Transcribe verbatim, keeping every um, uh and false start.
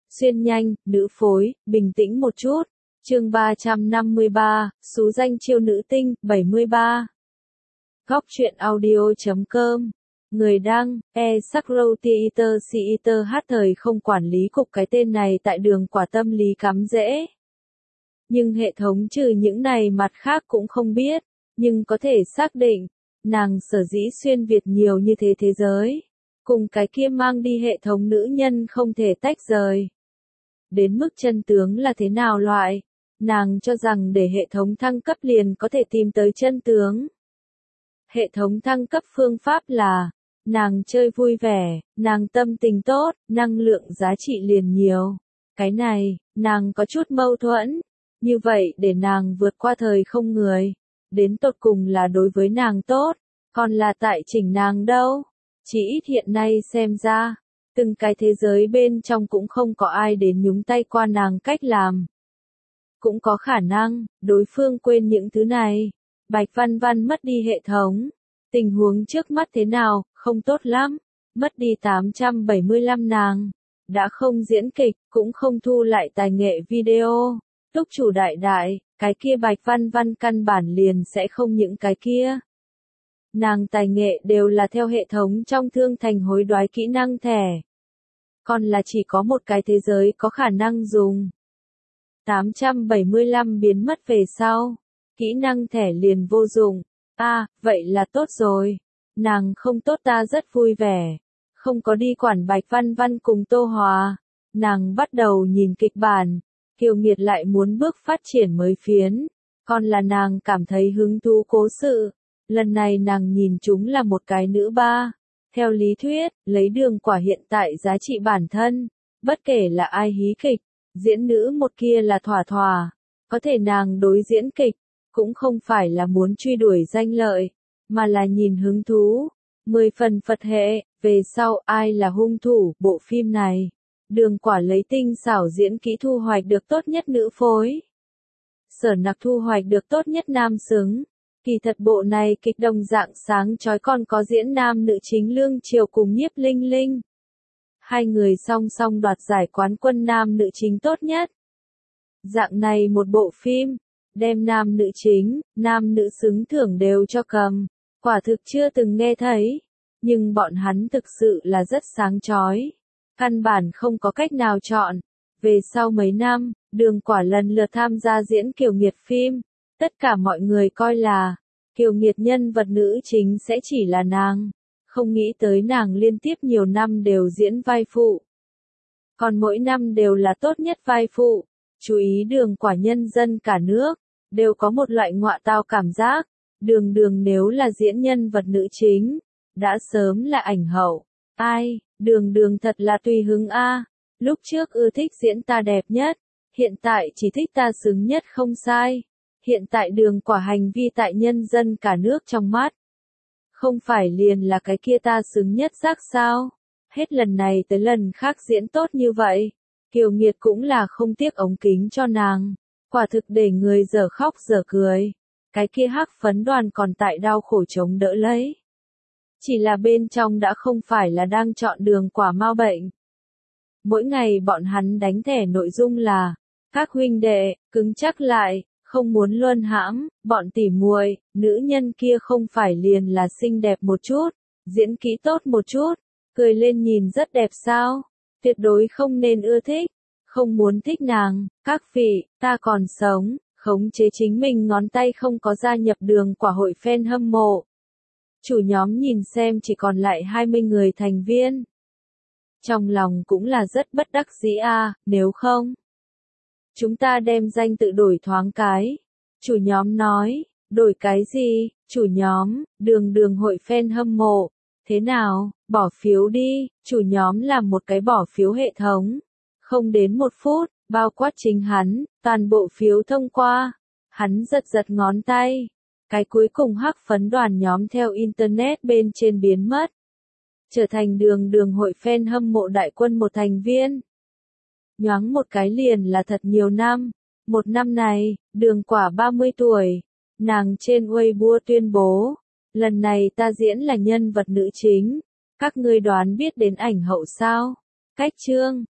Xuyên nhanh, nữ phối, bình tĩnh một chút. Chương ba trăm năm mươi ba, xú danh chiêu nữ tinh, bảy mươi ba. Góc truyện audio chấm com. Người đăng, e Sakro Theater Theater hát thời không quản lý cục cái tên này tại đường quả tâm lý cắm rễ. Nhưng hệ thống trừ những này mặt khác cũng không biết, nhưng có thể xác định, nàng sở dĩ xuyên Việt nhiều như thế thế giới. Cùng cái kia mang đi hệ thống nữ nhân không thể tách rời. Đến mức chân tướng là thế nào loại, nàng cho rằng để hệ thống thăng cấp liền có thể tìm tới chân tướng. Hệ thống thăng cấp phương pháp là, nàng chơi vui vẻ, nàng tâm tình tốt, năng lượng giá trị liền nhiều. Cái này, nàng có chút mâu thuẫn. Như vậy để nàng vượt qua thời không người. Đến tột cùng là đối với nàng tốt, còn là tại chỉnh nàng đâu. Chỉ ít hiện nay xem ra, từng cái thế giới bên trong cũng không có ai đến nhúng tay qua nàng cách làm. Cũng có khả năng, đối phương quên những thứ này. Bạch Văn Văn mất đi hệ thống. Tình huống trước mắt thế nào, không tốt lắm. Mất đi tám trăm bảy mươi lăm nàng. Đã không diễn kịch, cũng không thu lại tài nghệ video. Túc chủ đại đại, cái kia Bạch Văn Văn căn bản liền sẽ không những cái kia. Nàng tài nghệ đều là theo hệ thống trong thương thành hối đoái kỹ năng thẻ. Còn là chỉ có một cái thế giới có khả năng dùng. tám trăm bảy mươi lăm biến mất về sau. Kỹ năng thẻ liền vô dụng. À, vậy là tốt rồi. Nàng không tốt ta rất vui vẻ. Không có đi quản Bạch Văn Văn cùng Tô Hòa. Nàng bắt đầu nhìn kịch bản. Kiều Nghiệt lại muốn bước phát triển mới phiến. Còn là nàng cảm thấy hứng thú cố sự. Lần này nàng nhìn chúng là một cái nữ ba. Theo lý thuyết, lấy đường quả hiện tại giá trị bản thân. Bất kể là ai hí kịch, diễn nữ một kia là thỏa thỏa. Có thể nàng đối diễn kịch, cũng không phải là muốn truy đuổi danh lợi, mà là nhìn hứng thú. Mười phần Phật hệ, về sau ai là hung thủ bộ phim này. Đường quả lấy tinh xảo diễn kỹ thu hoạch được tốt nhất nữ phối. Sở Nặc thu hoạch được tốt nhất nam xứng. Kỳ thật bộ này kịch đồng dạng sáng chói còn có diễn nam nữ chính Lương Triều cùng Nhiếp Linh Linh. Hai người song song đoạt giải quán quân nam nữ chính tốt nhất. Dạng này một bộ phim, đem nam nữ chính, nam nữ xứng thưởng đều cho cầm. Quả thực chưa từng nghe thấy. Nhưng bọn hắn thực sự là rất sáng chói. Căn bản không có cách nào chọn. Về sau mấy năm, đường quả lần lượt tham gia diễn Kiều Nghiệt phim. Tất cả mọi người coi là, Kiều Nghiệt nhân vật nữ chính sẽ chỉ là nàng. Không nghĩ tới nàng liên tiếp nhiều năm đều diễn vai phụ. Còn mỗi năm đều là tốt nhất vai phụ. Chú ý đường quả nhân dân cả nước, đều có một loại ngọa tao cảm giác. Đường đường nếu là diễn nhân vật nữ chính, đã sớm là ảnh hậu. Ai, đường đường thật là tùy hứng a. Lúc trước ưa thích diễn ta đẹp nhất, hiện tại chỉ thích ta xứng nhất không sai. Hiện tại đường quả hành vi tại nhân dân cả nước trong mắt. Không phải liền là cái kia ta xứng nhất giác sao? Hết lần này tới lần khác diễn tốt như vậy. Kiều Nghiệt cũng là không tiếc ống kính cho nàng. Quả thực để người dở khóc dở cười. Cái kia hắc phấn đoàn còn tại đau khổ chống đỡ lấy. Chỉ là bên trong đã không phải là đang chọn đường quả mau bệnh. Mỗi ngày bọn hắn đánh thẻ nội dung là, các huynh đệ, cứng chắc lại, không muốn luân hãm, bọn tỉ muội, nữ nhân kia không phải liền là xinh đẹp một chút, diễn kỹ tốt một chút, cười lên nhìn rất đẹp sao, tuyệt đối không nên ưa thích, không muốn thích nàng, các vị, ta còn sống, khống chế chính mình ngón tay không có gia nhập đường quả hội fan hâm mộ. Chủ nhóm nhìn xem chỉ còn lại hai mươi người thành viên. Trong lòng cũng là rất bất đắc dĩ a, nếu không, chúng ta đem danh tự đổi thoáng cái. Chủ nhóm nói, đổi cái gì, chủ nhóm, đường đường hội fan hâm mộ. Thế nào, bỏ phiếu đi, chủ nhóm làm một cái bỏ phiếu hệ thống. Không đến một phút, bao quát chính hắn, toàn bộ phiếu thông qua. Hắn giật giật ngón tay. Cái cuối cùng hắc phấn đoàn nhóm theo Internet bên trên biến mất. Trở thành đường đường hội fan hâm mộ đại quân một thành viên. Nhoáng một cái liền là thật nhiều năm. Một năm này, đường quả ba mươi tuổi. Nàng trên Weibo tuyên bố. Lần này ta diễn là nhân vật nữ chính. Các ngươi đoán biết đến ảnh hậu sao? Cách chương,